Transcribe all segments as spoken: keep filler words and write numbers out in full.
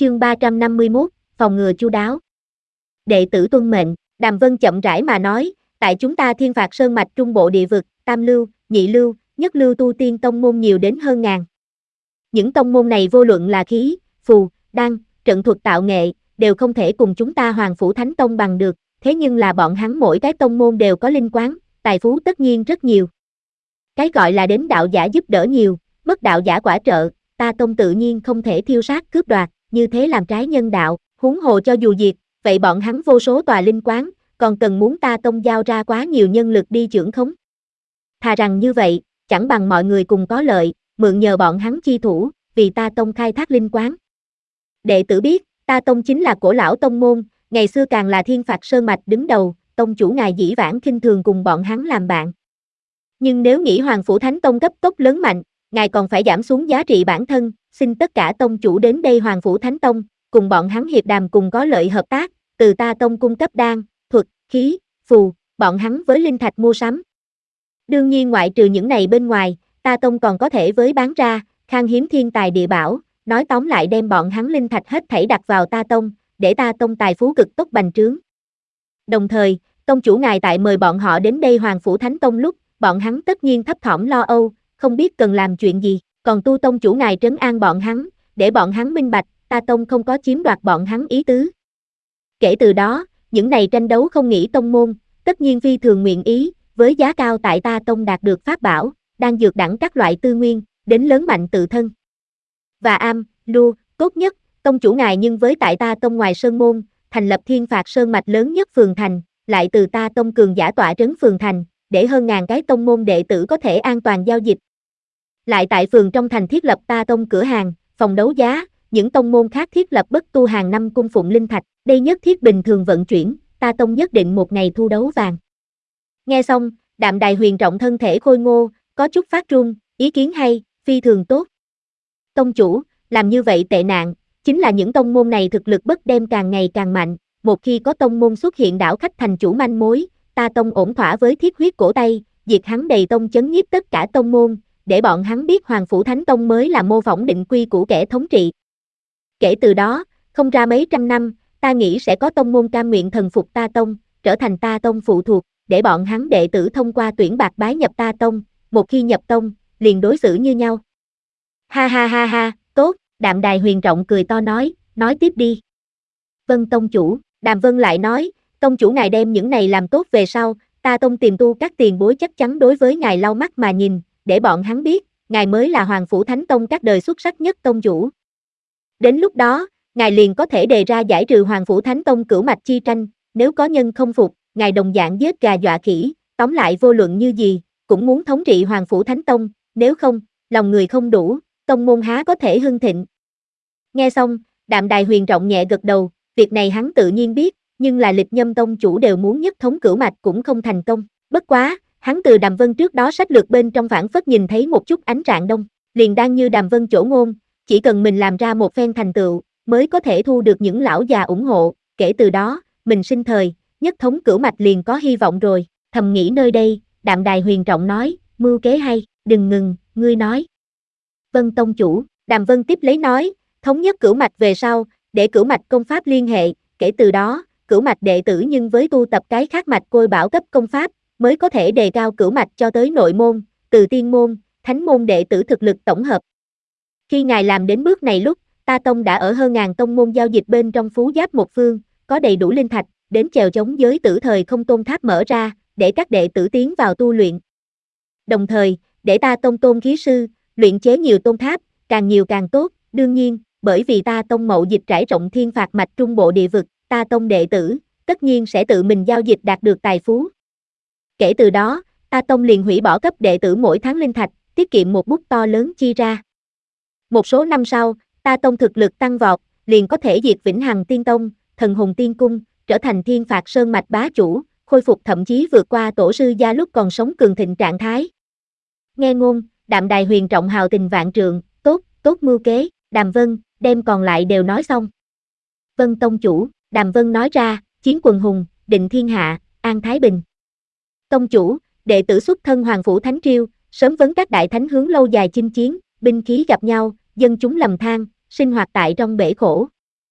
Chương ba trăm năm mươi mốt, phòng ngừa chu đáo. Đệ tử tuân mệnh, Đàm Vân chậm rãi mà nói, tại chúng ta Thiên Phạt Sơn mạch trung bộ địa vực, tam lưu, nhị lưu, nhất lưu tu tiên tông môn nhiều đến hơn ngàn. Những tông môn này vô luận là khí, phù, đan, trận thuật tạo nghệ, đều không thể cùng chúng ta Hoàng Phủ Thánh Tông bằng được, thế nhưng là bọn hắn mỗi cái tông môn đều có linh quán, tài phú tất nhiên rất nhiều. Cái gọi là đến đạo giả giúp đỡ nhiều, mất đạo giả quả trợ, ta tông tự nhiên không thể thiêu sát cướp đoạt, như thế làm trái nhân đạo, huống hồ cho dù diệt, vậy bọn hắn vô số tòa linh quán, còn cần muốn ta tông giao ra quá nhiều nhân lực đi trưởng khống. Thà rằng như vậy, chẳng bằng mọi người cùng có lợi, mượn nhờ bọn hắn chi thủ, vì ta tông khai thác linh quán. Đệ tử biết, ta tông chính là cổ lão tông môn, ngày xưa càng là Thiên Phạt Sơn mạch đứng đầu, tông chủ ngài dĩ vãng khinh thường cùng bọn hắn làm bạn. Nhưng nếu nghĩ Hoàng Phủ Thánh Tông cấp tốc lớn mạnh, ngài còn phải giảm xuống giá trị bản thân, xin tất cả tông chủ đến đây Hoàng Phủ Thánh Tông, cùng bọn hắn hiệp đàm cùng có lợi hợp tác, từ ta tông cung cấp đan, thuật, khí, phù, bọn hắn với linh thạch mua sắm. Đương nhiên ngoại trừ những này bên ngoài, ta tông còn có thể với bán ra, khan hiếm thiên tài địa bảo, nói tóm lại đem bọn hắn linh thạch hết thảy đặt vào ta tông, để ta tông tài phú cực tốc bành trướng. Đồng thời, tông chủ ngài tại mời bọn họ đến đây Hoàng Phủ Thánh Tông lúc, bọn hắn tất nhiên thấp thỏm lo âu, không biết cần làm chuyện gì, còn tu tông chủ ngài trấn an bọn hắn, để bọn hắn minh bạch, ta tông không có chiếm đoạt bọn hắn ý tứ. Kể từ đó, những này tranh đấu không nghĩ tông môn, tất nhiên phi thường nguyện ý, với giá cao tại ta tông đạt được pháp bảo, đang dược đẳng các loại tư nguyên, đến lớn mạnh tự thân. Và am, lưu, tốt nhất, tông chủ ngài nhưng với tại ta tông ngoài sơn môn, thành lập Thiên Phạt Sơn mạch lớn nhất phường thành, lại từ ta tông cường giả tọa trấn phường thành, để hơn ngàn cái tông môn đệ tử có thể an toàn giao dịch. Lại tại phường trong thành thiết lập ta tông cửa hàng, phòng đấu giá, những tông môn khác thiết lập bất tu hàng năm cung phụng linh thạch, đây nhất thiết bình thường vận chuyển, ta tông nhất định một ngày thu đấu vàng. Nghe xong, Đạm Đài Huyền Trọng thân thể khôi ngô, có chút phát run, ý kiến hay, phi thường tốt. Tông chủ, làm như vậy tệ nạn, chính là những tông môn này thực lực bất đem càng ngày càng mạnh, một khi có tông môn xuất hiện đảo khách thành chủ manh mối, ta tông ổn thỏa với thiết huyết cổ tay, diệt hắn đầy tông chấn nhiếp tất cả tông môn, để bọn hắn biết Hoàng Phủ Thánh Tông mới là mô phỏng định quy của kẻ thống trị. Kể từ đó, không ra mấy trăm năm, ta nghĩ sẽ có tông môn cam nguyện thần phục ta tông, trở thành ta tông phụ thuộc, để bọn hắn đệ tử thông qua tuyển bạc bái nhập ta tông, một khi nhập tông, liền đối xử như nhau. Ha ha ha ha, tốt, Đạm Đài Huyền Trọng cười to nói, nói tiếp đi. Vân tông chủ, Đàm Vân lại nói, tông chủ ngài đem những này làm tốt về sau, ta tông tìm tu các tiền bối chắc chắn đối với ngài lau mắt mà nhìn, để bọn hắn biết, ngài mới là Hoàng Phủ Thánh Tông các đời xuất sắc nhất tông chủ. Đến lúc đó, ngài liền có thể đề ra giải trừ Hoàng Phủ Thánh Tông cửu mạch chi tranh, nếu có nhân không phục, ngài đồng dạng giết gà dọa khỉ, tóm lại vô luận như gì, cũng muốn thống trị Hoàng Phủ Thánh Tông, nếu không, lòng người không đủ, tông môn há có thể hưng thịnh. Nghe xong, Đạm Đài Huyền Trọng nhẹ gật đầu, việc này hắn tự nhiên biết, nhưng là Lịch Nhâm tông chủ đều muốn nhất thống cửu mạch cũng không thành công, bất quá, hắn từ Đàm Vân trước đó sách lược bên trong phảng phất nhìn thấy một chút ánh rạng đông, liền đang như Đàm Vân chỗ ngôn, chỉ cần mình làm ra một phen thành tựu, mới có thể thu được những lão già ủng hộ, kể từ đó, mình sinh thời, nhất thống cửu mạch liền có hy vọng rồi, thầm nghĩ nơi đây, Đạm Đài Huyền Trọng nói, mưu kế hay, đừng ngừng, ngươi nói. Vân tông chủ, Đàm Vân tiếp lấy nói, thống nhất cửu mạch về sau, để cửu mạch công pháp liên hệ, kể từ đó, cửu mạch đệ tử nhưng với tu tập cái khác mạch côi bảo cấp công pháp, mới có thể đề cao cửu mạch cho tới nội môn, từ tiên môn, thánh môn đệ tử thực lực tổng hợp. Khi ngài làm đến bước này lúc, ta tông đã ở hơn ngàn tông môn giao dịch bên trong phú giáp một phương, có đầy đủ linh thạch, đến chèo chống giới tử thời không tôn tháp mở ra, để các đệ tử tiến vào tu luyện. Đồng thời, để ta tông tôn khí sư, luyện chế nhiều tôn tháp, càng nhiều càng tốt, đương nhiên, bởi vì ta tông mậu dịch trải rộng Thiên Phạt mạch trung bộ địa vực, ta tông đệ tử, tất nhiên sẽ tự mình giao dịch đạt được tài phú. Kể từ đó, ta tông liền hủy bỏ cấp đệ tử mỗi tháng linh thạch, tiết kiệm một bút to lớn chi ra. Một số năm sau, ta tông thực lực tăng vọt, liền có thể diệt Vĩnh Hằng Tiên Tông, Thần Hồn Tiên Cung, trở thành Thiên Phạt Sơn mạch bá chủ, khôi phục thậm chí vượt qua tổ sư gia lúc còn sống cường thịnh trạng thái. Nghe ngôn, Đạm Đài Huyền Trọng hào tình vạn trượng, tốt, tốt mưu kế, Đàm Vân, đem còn lại đều nói xong. Vân tông chủ, Đàm Vân nói ra, chiến quần hùng, định thiên hạ, an thái bình. Tông chủ, đệ tử xuất thân Hoàng Phủ Thánh Triêu, sớm vấn các đại thánh hướng lâu dài chinh chiến, binh khí gặp nhau, dân chúng lầm than, sinh hoạt tại trong bể khổ.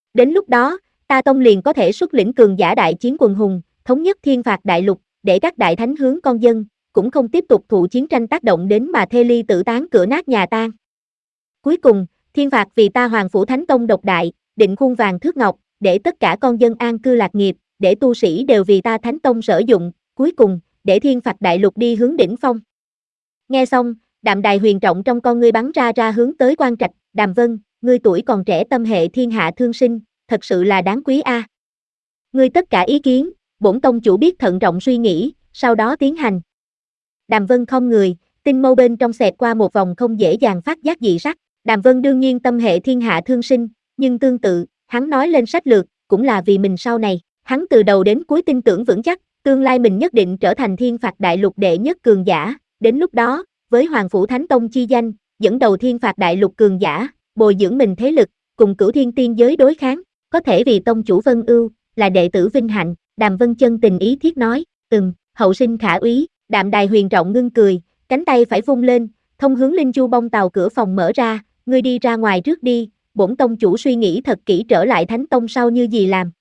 Đến lúc đó, ta tông liền có thể xuất lĩnh cường giả đại chiến quần hùng, thống nhất thiên phạt đại lục, để các đại thánh hướng con dân, cũng không tiếp tục thụ chiến tranh tác động đến mà thê ly tử tán cửa nát nhà tan. Cuối cùng, thiên phạt vì ta Hoàng Phủ Thánh Tông độc đại, định khuôn vàng thước ngọc, để tất cả con dân an cư lạc nghiệp, để tu sĩ đều vì ta Thánh Tông sử dụng, cuối cùng, để thiên phạt đại lục đi hướng đỉnh phong. Nghe xong, Đạm Đài huyền trọng trong con ngươi bắn ra ra hướng tới Quan Trạch, Đàm Vân, ngươi tuổi còn trẻ tâm hệ thiên hạ thương sinh, thật sự là đáng quý a. À. Ngươi tất cả ý kiến, bổn tông chủ biết thận trọng suy nghĩ, sau đó tiến hành. Đàm Vân không người, tinh mâu bên trong xẹt qua một vòng không dễ dàng phát giác dị sắc. Đàm Vân đương nhiên tâm hệ thiên hạ thương sinh, nhưng tương tự, hắn nói lên sách lược, cũng là vì mình sau này. Hắn từ đầu đến cuối tin tưởng vững chắc, tương lai mình nhất định trở thành thiên phạt đại lục đệ nhất cường giả. Đến lúc đó, với Hoàng Phủ Thánh Tông chi danh, dẫn đầu thiên phạt đại lục cường giả, bồi dưỡng mình thế lực, cùng cửu thiên tiên giới đối kháng, có thể vì tông chủ Vân Ưu, là đệ tử vinh hạnh. Đàm Vân chân tình ý thiết nói, ừm, hậu sinh khả úy. Đạm Đài huyền trọng ngưng cười, cánh tay phải vung lên, thông hướng Linh Chu bông tàu cửa phòng mở ra, ngươi đi ra ngoài trước đi, bổn tông chủ suy nghĩ thật kỹ trở lại Thánh Tông sau như gì làm.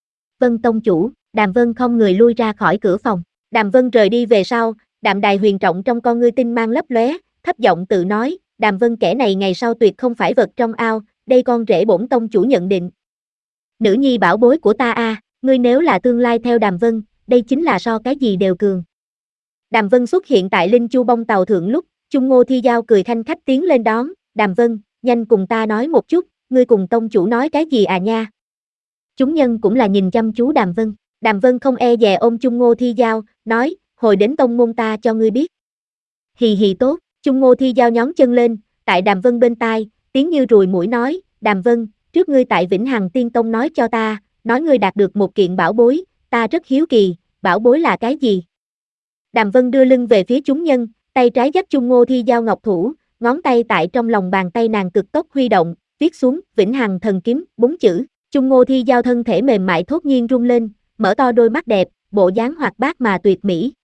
Vân tông chủ. Đàm Vân không người lui ra khỏi cửa phòng. Đàm Vân rời đi về sau, Đạm Đài huyền trọng trong con ngươi tinh mang lấp lóe, thấp giọng tự nói, Đàm Vân kẻ này ngày sau tuyệt không phải vật trong ao, đây con rể bổn tông chủ nhận định. Nữ nhi bảo bối của ta a, à, ngươi nếu là tương lai theo Đàm Vân, đây chính là so cái gì đều cường. Đàm Vân xuất hiện tại Linh Chu bông tàu thượng lúc, Chung Ngô Thi Giao cười khanh khách tiến lên đón, Đàm Vân, nhanh cùng ta nói một chút, ngươi cùng tông chủ nói cái gì à nha. Chúng nhân cũng là nhìn chăm chú Đàm Vân. Đàm Vân không e dè ôm Chung Ngô Thi Giao, nói, hồi đến tông môn ta cho ngươi biết. Hì hì tốt, Chung Ngô Thi Giao nhón chân lên, tại Đàm Vân bên tai, tiếng như ruồi mũi nói, Đàm Vân, trước ngươi tại Vĩnh Hằng Tiên Tông nói cho ta, nói ngươi đạt được một kiện bảo bối, ta rất hiếu kỳ, bảo bối là cái gì? Đàm Vân đưa lưng về phía chúng nhân, tay trái dắt Chung Ngô Thi Giao ngọc thủ, ngón tay tại trong lòng bàn tay nàng cực tốc huy động, viết xuống, Vĩnh Hằng Thần Kiếm, bốn chữ. Chung Ngô Thi Giao thân thể mềm mại thốt nhiên rung lên, mở to đôi mắt đẹp, bộ dáng hoạt bát mà tuyệt mỹ.